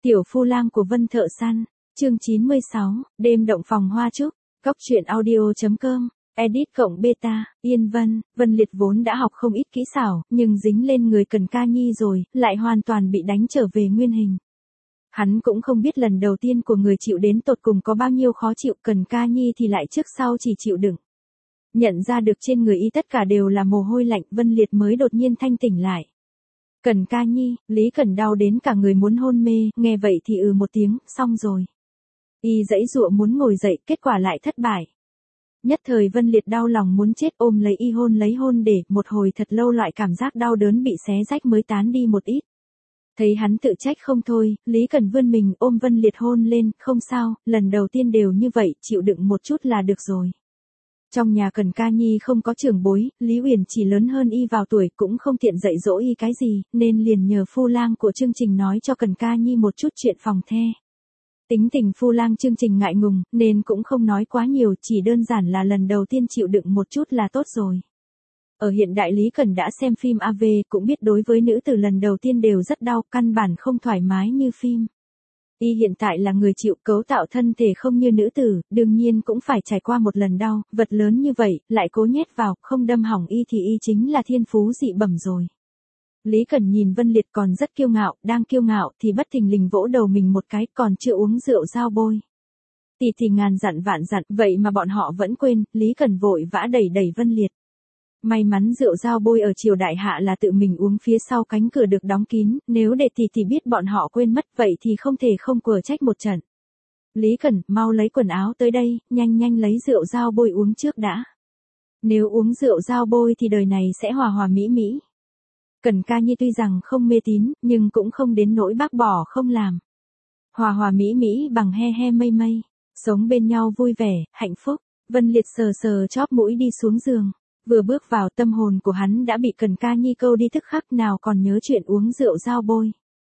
Tiểu phu lang của Vân Thợ Săn, chương 96, đêm động phòng hoa trúc, góc truyện audio.com, edit cộng beta, Yên Vân, Vân Liệt vốn đã học không ít kỹ xảo, nhưng dính lên người Cần Ca Nhi rồi, lại hoàn toàn bị đánh trở về nguyên hình. Hắn cũng không biết lần đầu tiên của người chịu đến tột cùng có bao nhiêu khó chịu, Cần Ca Nhi thì lại trước sau chỉ chịu đựng. Nhận ra được trên người y tất cả đều là mồ hôi lạnh, Vân Liệt mới đột nhiên thanh tỉnh lại. Cần Ca Nhi, Lý Cẩn đau đến cả người muốn hôn mê, nghe vậy thì một tiếng, xong rồi. Y giãy giụa muốn ngồi dậy, kết quả lại thất bại. Nhất thời Vân Liệt đau lòng muốn chết, ôm lấy y lấy hôn để, một hồi thật lâu loại cảm giác đau đớn bị xé rách mới tán đi một ít. Thấy hắn tự trách không thôi, Lý Cẩn vươn mình ôm Vân Liệt hôn lên, không sao, lần đầu tiên đều như vậy, chịu đựng một chút là được rồi. Trong nhà Cần Ca Nhi không có trưởng bối, Lý Uyển chỉ lớn hơn y vào tuổi, cũng không tiện dạy dỗ y cái gì, nên liền nhờ phu lang của chương trình nói cho Cần Ca Nhi một chút chuyện phòng the. Tính tình phu lang chương trình ngại ngùng, nên cũng không nói quá nhiều, chỉ đơn giản là lần đầu tiên chịu đựng một chút là tốt rồi. Ở hiện đại Lý Cẩn đã xem phim AV, cũng biết đối với nữ tử lần đầu tiên đều rất đau, căn bản không thoải mái như phim. Y hiện tại là người chịu, cấu tạo thân thể không như nữ tử, đương nhiên cũng phải trải qua một lần đau, vật lớn như vậy, lại cố nhét vào, không đâm hỏng y thì y chính là thiên phú dị bẩm rồi. Lý Cẩn nhìn Vân Liệt còn rất kiêu ngạo, đang kiêu ngạo thì bất thình lình vỗ đầu mình một cái, còn chưa uống rượu dao bôi. Thì ngàn dặn vạn dặn, vậy mà bọn họ vẫn quên, Lý Cẩn vội vã đẩy Vân Liệt. May mắn rượu dao bôi ở triều đại hạ là tự mình uống, phía sau cánh cửa được đóng kín, nếu để thì biết bọn họ quên mất, vậy thì không thể không quở trách một trận. Lý Cẩn, mau lấy quần áo tới đây, nhanh lấy rượu dao bôi uống trước đã. Nếu uống rượu dao bôi thì đời này sẽ hòa hòa mỹ mỹ. Cần Ca Nhi tuy rằng không mê tín, nhưng cũng không đến nỗi bác bỏ không làm. Hòa hòa mỹ mỹ bằng he mây, sống bên nhau vui vẻ, hạnh phúc. Vân Liệt sờ chóp mũi đi xuống giường. Vừa bước vào, tâm hồn của hắn đã bị Cần Ca Nhi câu đi tức khắc, nào còn nhớ chuyện uống rượu dao bôi.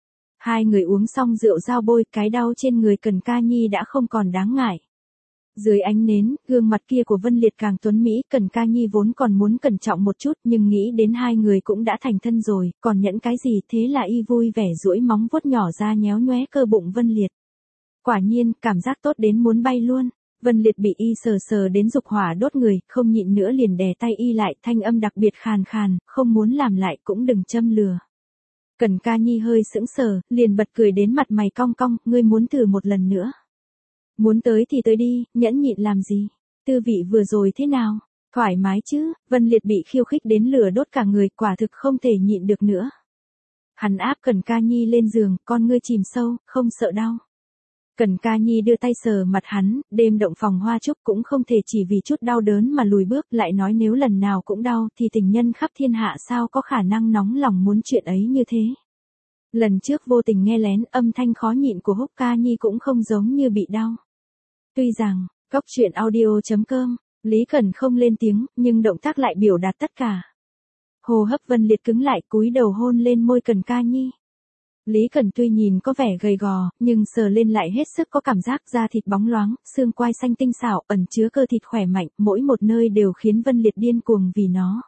Hai người uống xong rượu dao bôi, cái đau trên người Cần Ca Nhi đã không còn đáng ngại. Dưới ánh nến, gương mặt kia của Vân Liệt càng tuấn mỹ, Cần Ca Nhi vốn còn muốn cẩn trọng một chút, nhưng nghĩ đến hai người cũng đã thành thân rồi, còn nhẫn cái gì, thế là y vui vẻ duỗi móng vuốt nhỏ ra nhéo nhoé cơ bụng Vân Liệt. Quả nhiên, cảm giác tốt đến muốn bay luôn. Vân Liệt bị y sờ đến dục hỏa đốt người, không nhịn nữa liền đè tay y lại, thanh âm đặc biệt khàn, không muốn làm lại cũng đừng châm lừa. Cần Ca Nhi hơi sững sờ, liền bật cười đến mặt mày cong cong, ngươi muốn thử một lần nữa. Muốn tới thì tới đi, nhẫn nhịn làm gì? Tư vị vừa rồi thế nào? Thoải mái chứ? Vân Liệt bị khiêu khích đến lửa đốt cả người, quả thực không thể nhịn được nữa. Hắn áp Cần Ca Nhi lên giường, con ngươi chìm sâu, không sợ đau. Cần Ca Nhi đưa tay sờ mặt hắn, đêm động phòng hoa trúc cũng không thể chỉ vì chút đau đớn mà lùi bước, lại nói nếu lần nào cũng đau thì tình nhân khắp thiên hạ sao có khả năng nóng lòng muốn chuyện ấy như thế. Lần trước vô tình nghe lén, âm thanh khó nhịn của Húc Ca Nhi cũng không giống như bị đau. Tuy rằng, góc truyện audio.com, Lý Cẩn không lên tiếng, nhưng động tác lại biểu đạt tất cả. Hô hấp Vân Liệt cứng lại, cúi đầu hôn lên môi Cần Ca Nhi. Lý Cẩn tuy nhìn có vẻ gầy gò, nhưng sờ lên lại hết sức có cảm giác, da thịt bóng loáng, xương quai xanh tinh xảo, ẩn chứa cơ thịt khỏe mạnh, mỗi một nơi đều khiến Vân Liệt điên cuồng vì nó.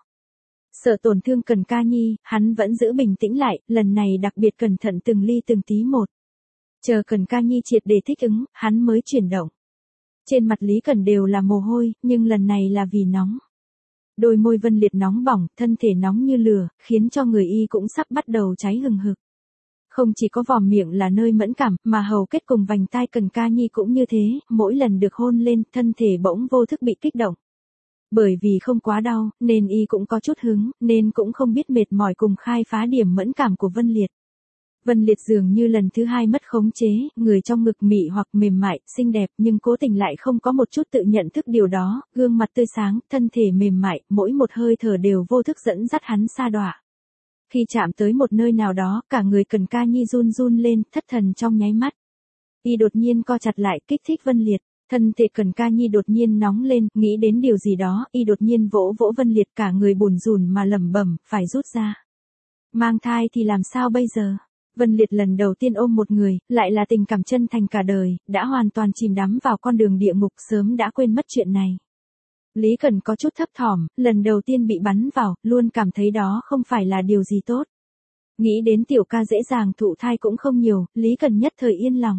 Sợ tổn thương Cần Ca Nhi, hắn vẫn giữ bình tĩnh lại, lần này đặc biệt cẩn thận từng ly từng tí một. Chờ Cần Ca Nhi triệt để thích ứng, hắn mới chuyển động. Trên mặt Lý Cẩn đều là mồ hôi, nhưng lần này là vì nóng. Đôi môi Vân Liệt nóng bỏng, thân thể nóng như lửa, khiến cho người y cũng sắp bắt đầu cháy hừng hực. Không chỉ có vòm miệng là nơi mẫn cảm, mà hầu kết cùng vành tai Cần Ca Nhi cũng như thế, mỗi lần được hôn lên, thân thể bỗng vô thức bị kích động. Bởi vì không quá đau, nên y cũng có chút hứng, nên cũng không biết mệt mỏi cùng khai phá điểm mẫn cảm của Vân Liệt. Vân Liệt dường như lần thứ hai mất khống chế, người trong ngực mị hoặc mềm mại, xinh đẹp nhưng cố tình lại không có một chút tự nhận thức điều đó, gương mặt tươi sáng, thân thể mềm mại, mỗi một hơi thở đều vô thức dẫn dắt hắn sa đọa. Khi chạm tới một nơi nào đó, cả người Cần Ca Nhi run lên, thất thần trong nháy mắt. Y đột nhiên co chặt lại, kích thích Vân Liệt, thân thể Cần Ca Nhi đột nhiên nóng lên, nghĩ đến điều gì đó, y đột nhiên vỗ Vân Liệt, cả người bùn rùn mà lẩm bẩm, phải rút ra. Mang thai thì làm sao bây giờ? Vân Liệt lần đầu tiên ôm một người, lại là tình cảm chân thành cả đời, đã hoàn toàn chìm đắm vào con đường địa ngục, sớm đã quên mất chuyện này. Lý Cẩn có chút thấp thỏm, lần đầu tiên bị bắn vào, luôn cảm thấy đó không phải là điều gì tốt. Nghĩ đến tiểu ca dễ dàng thụ thai cũng không nhiều, Lý Cần nhất thời yên lòng.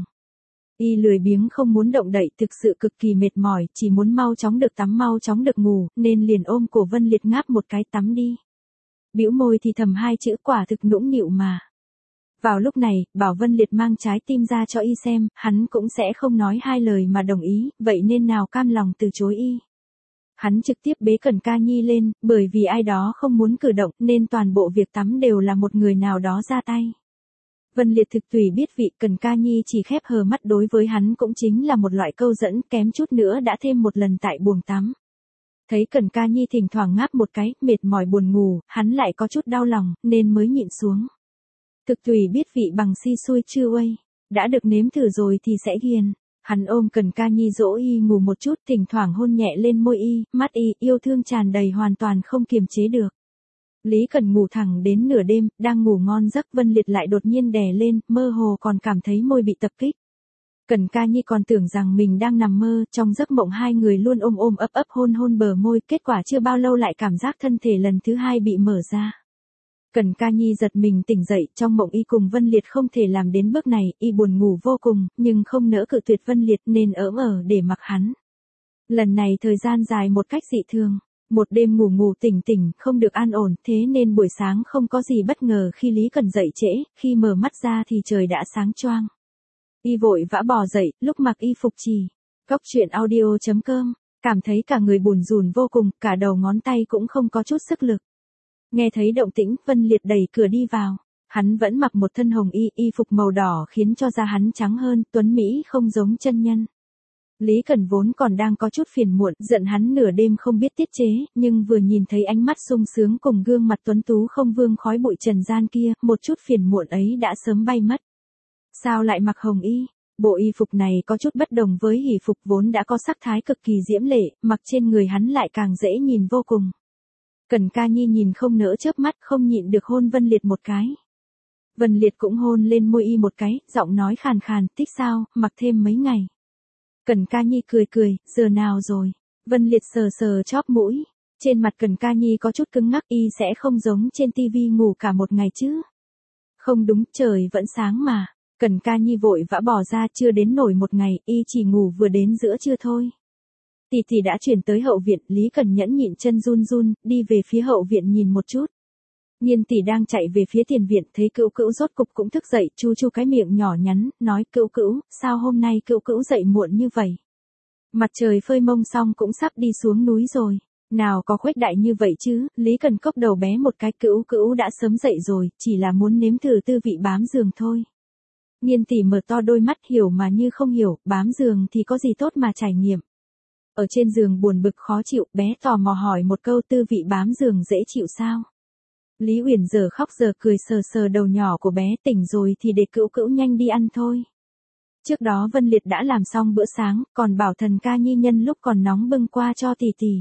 Y lười biếng không muốn động đậy, thực sự cực kỳ mệt mỏi, chỉ muốn mau chóng được tắm mau chóng được ngủ, nên liền ôm cổ Vân Liệt ngáp một cái tắm đi. Bĩu môi thì thầm hai chữ quả thực nũng nịu mà. Vào lúc này, bảo Vân Liệt mang trái tim ra cho y xem, hắn cũng sẽ không nói hai lời mà đồng ý, vậy nên nào cam lòng từ chối y. Hắn trực tiếp bế Cần Ca Nhi lên, bởi vì ai đó không muốn cử động nên toàn bộ việc tắm đều là một người nào đó ra tay. Vân Liệt thực tùy biết vị, Cần Ca Nhi chỉ khép hờ mắt đối với hắn cũng chính là một loại câu dẫn, kém chút nữa đã thêm một lần tại buồng tắm. Thấy Cần Ca Nhi thỉnh thoảng ngáp một cái, mệt mỏi buồn ngủ, hắn lại có chút đau lòng, nên mới nhịn xuống. Thực tùy biết vị bằng si xui chưa uây, đã được nếm thử rồi thì sẽ ghiền. Hắn ôm Cần Ca Nhi dỗ y ngủ một chút, thỉnh thoảng hôn nhẹ lên môi y, mắt y, yêu thương tràn đầy hoàn toàn không kiềm chế được. Lý Cần ngủ thẳng đến nửa đêm, đang ngủ ngon giấc Vân Liệt lại đột nhiên đè lên, mơ hồ còn cảm thấy môi bị tập kích. Cần Ca Nhi còn tưởng rằng mình đang nằm mơ, trong giấc mộng hai người luôn ôm ôm ấp ấp hôn hôn bờ môi, kết quả chưa bao lâu lại cảm giác thân thể lần thứ hai bị mở ra. Cần Ca Nhi giật mình tỉnh dậy, trong mộng y cùng Vân Liệt không thể làm đến bước này, y buồn ngủ vô cùng, nhưng không nỡ cự tuyệt Vân Liệt nên ỡm ở để mặc hắn. Lần này thời gian dài một cách dị thường. Một đêm ngủ ngủ tỉnh tỉnh, không được an ổn, thế nên buổi sáng không có gì bất ngờ khi Lý Cần dậy trễ, khi mở mắt ra thì trời đã sáng choang. Y vội vã bò dậy, lúc mặc y phục trì. Góc truyện audio.com, cảm thấy cả người bùn rùn vô cùng, cả đầu ngón tay cũng không có chút sức lực. Nghe thấy động tĩnh, Vân Liệt đẩy cửa đi vào. Hắn vẫn mặc một thân hồng y phục màu đỏ khiến cho da hắn trắng hơn, tuấn mỹ không giống chân nhân. Lý Cần vốn còn đang có chút phiền muộn, giận hắn nửa đêm không biết tiết chế, nhưng vừa nhìn thấy ánh mắt sung sướng cùng gương mặt tuấn tú không vương khói bụi trần gian kia, một chút phiền muộn ấy đã sớm bay mất. Sao lại mặc hồng y? Bộ y phục này có chút bất đồng với hỷ phục vốn đã có sắc thái cực kỳ diễm lệ, mặc trên người hắn lại càng dễ nhìn vô cùng. Cần Ca Nhi nhìn không nỡ chớp mắt, không nhịn được hôn Vân Liệt một cái. Vân Liệt cũng hôn lên môi y một cái, giọng nói khàn khàn, thích sao, mặc thêm mấy ngày. Cần Ca Nhi cười cười, giờ nào rồi? Vân Liệt sờ sờ chóp mũi. Trên mặt Cần Ca Nhi có chút cứng ngắc, y sẽ không giống trên tivi ngủ cả một ngày chứ. Không đúng, trời vẫn sáng mà. Cần Ca Nhi vội vã bỏ ra, chưa đến nổi một ngày, y chỉ ngủ vừa đến giữa trưa thôi. Tỷ tỷ đã chuyển tới hậu viện, Lý Cần nhẫn nhịn chân run run, đi về phía hậu viện nhìn một chút. Nhiên tỷ đang chạy về phía tiền viện, thấy Cữu Cữu rốt cục cũng thức dậy, chu chu cái miệng nhỏ nhắn, nói Cữu Cữu, sao hôm nay Cữu Cữu dậy muộn như vậy? Mặt trời phơi mông xong cũng sắp đi xuống núi rồi. Nào có khuếch đại như vậy chứ, Lý Cần cốc đầu bé một cái, Cữu Cữu đã sớm dậy rồi, chỉ là muốn nếm thử tư vị bám giường thôi. Nhiên tỷ mở to đôi mắt hiểu mà như không hiểu, bám giường thì có gì tốt mà trải nghiệm. Ở trên giường buồn bực khó chịu, bé tò mò hỏi một câu, tư vị bám giường dễ chịu sao? Lý Uyển giờ khóc giờ cười sờ sờ đầu nhỏ của bé, tỉnh rồi thì để Cữu Cữu nhanh đi ăn thôi. Trước đó Vân Liệt đã làm xong bữa sáng, còn bảo Thần Ca Nhi nhân lúc còn nóng bưng qua cho tỷ tỷ.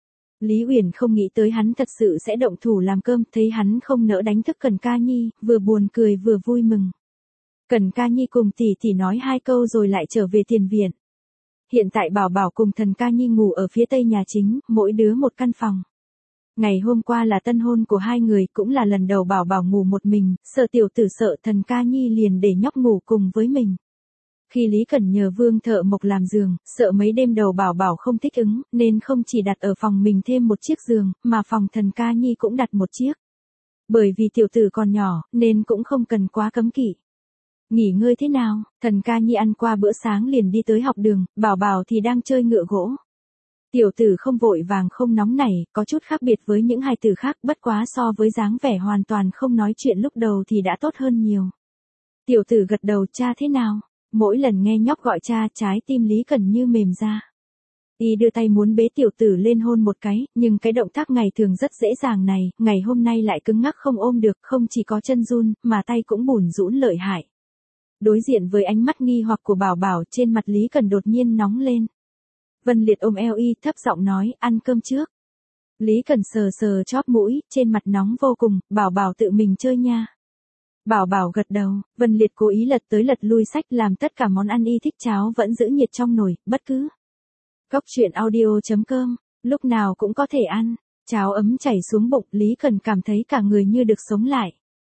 Lý Uyển không nghĩ tới hắn thật sự sẽ động thủ làm cơm, thấy hắn không nỡ đánh thức Cần Ca Nhi, vừa buồn cười vừa vui mừng. Cần Ca Nhi cùng tỷ tỷ nói hai câu rồi lại trở về tiền viện. Hiện tại Bảo Bảo cùng Thần Ca Nhi ngủ ở phía tây nhà chính, mỗi đứa một căn phòng. Ngày hôm qua là tân hôn của hai người, cũng là lần đầu Bảo Bảo ngủ một mình, sợ tiểu tử sợ Thần Ca Nhi liền để nhóc ngủ cùng với mình. Khi Lý Cần nhờ Vương thợ mộc làm giường, sợ mấy đêm đầu Bảo Bảo không thích ứng, nên không chỉ đặt ở phòng mình thêm một chiếc giường, mà phòng Thần Ca Nhi cũng đặt một chiếc. Bởi vì tiểu tử còn nhỏ, nên cũng không cần quá cấm kỵ. Nghỉ ngơi thế nào? Thần Ca Nhi ăn qua bữa sáng liền đi tới học đường, Bảo Bảo thì đang chơi ngựa gỗ. Tiểu tử không vội vàng không nóng nảy, có chút khác biệt với những hài tử khác, bất quá so với dáng vẻ hoàn toàn không nói chuyện lúc đầu thì đã tốt hơn nhiều. Tiểu tử gật đầu, cha thế nào? Mỗi lần nghe nhóc gọi cha, trái tim Lý Cần như mềm ra. Y đưa tay muốn bế tiểu tử lên hôn một cái, nhưng cái động tác ngày thường rất dễ dàng này, ngày hôm nay lại cứng ngắc không ôm được, không chỉ có chân run, mà tay cũng bủn rũn lợi hại. Đối diện với ánh mắt nghi hoặc của Bảo Bảo, trên mặt Lý Cần đột nhiên nóng lên. Vân Liệt ôm eo y, thấp giọng nói, ăn cơm trước. Lý Cần sờ sờ chóp mũi, trên mặt nóng vô cùng, Bảo Bảo tự mình chơi nha. Bảo Bảo gật đầu, Vân Liệt cố ý lật tới lật lui sách làm tất cả món ăn y thích, cháo vẫn giữ nhiệt trong nồi, bất cứ. Góc truyện audio.com, lúc nào cũng có thể ăn. Cháo ấm chảy xuống bụng, Lý Cần cảm thấy cả người như được sống lại.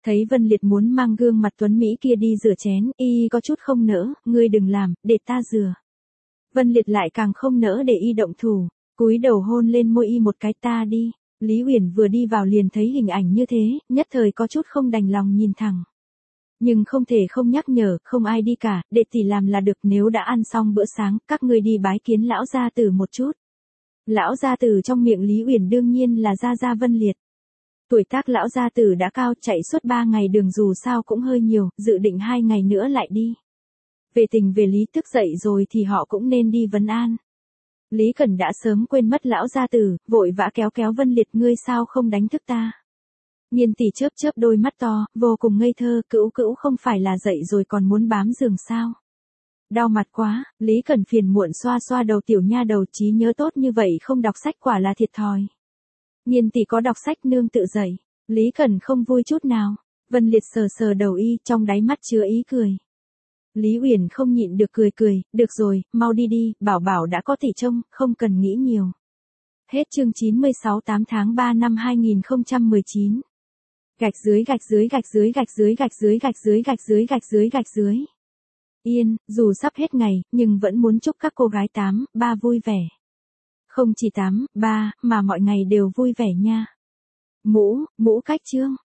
Thấy Vân Liệt muốn mang gương mặt tuấn Mỹ kia đi rửa chén, y có chút không nỡ, ngươi đừng làm, để ta rửa. Vân Liệt lại càng không nỡ để y động thủ, cúi đầu hôn lên môi y một cái, ta đi. Lý Uyển vừa đi vào liền thấy hình ảnh như thế, nhất thời có chút không đành lòng nhìn thẳng. Nhưng không thể không nhắc nhở, không ai đi cả, để tỷ làm là được, nếu đã ăn xong bữa sáng, các ngươi đi bái kiến lão gia tử một chút. Lão gia tử trong miệng Lý Uyển đương nhiên là Gia Gia Vân Liệt. Tuổi tác lão gia tử đã cao, chạy suốt 3 ngày đường dù sao cũng hơi nhiều, dự định 2 ngày nữa lại đi. Về tình về lý thức dậy rồi thì họ cũng nên đi vấn an. Lý Cẩn đã sớm quên mất lão gia tử, vội vã kéo kéo Vân Liệt, ngươi sao không đánh thức ta. Nhiên tỷ chớp chớp đôi mắt to, vô cùng ngây thơ, cữu cữu không phải là dậy rồi còn muốn bám giường sao. Đau mặt quá, Lý Cẩn phiền muộn xoa xoa đầu tiểu nha đầu, trí nhớ tốt như vậy không đọc sách quả là thiệt thòi. Nhiên tỷ có đọc sách nương tự dậy. Lý Cẩn không vui chút nào. Vân Liệt sờ sờ đầu y, trong đáy mắt chứa ý cười. Lý Uyển không nhịn được cười cười, được rồi, mau đi đi, bảo bảo đã có tỷ trông, không cần nghĩ nhiều. Hết chương 96 8 tháng 3 năm 2019. Gạch dưới gạch dưới gạch dưới gạch dưới gạch dưới gạch dưới gạch dưới gạch dưới gạch dưới. Yên, dù sắp hết ngày, nhưng vẫn muốn chúc các cô gái 8-3 vui vẻ. Không chỉ 8-3, mà mọi ngày đều vui vẻ nha. Mũ cách chương.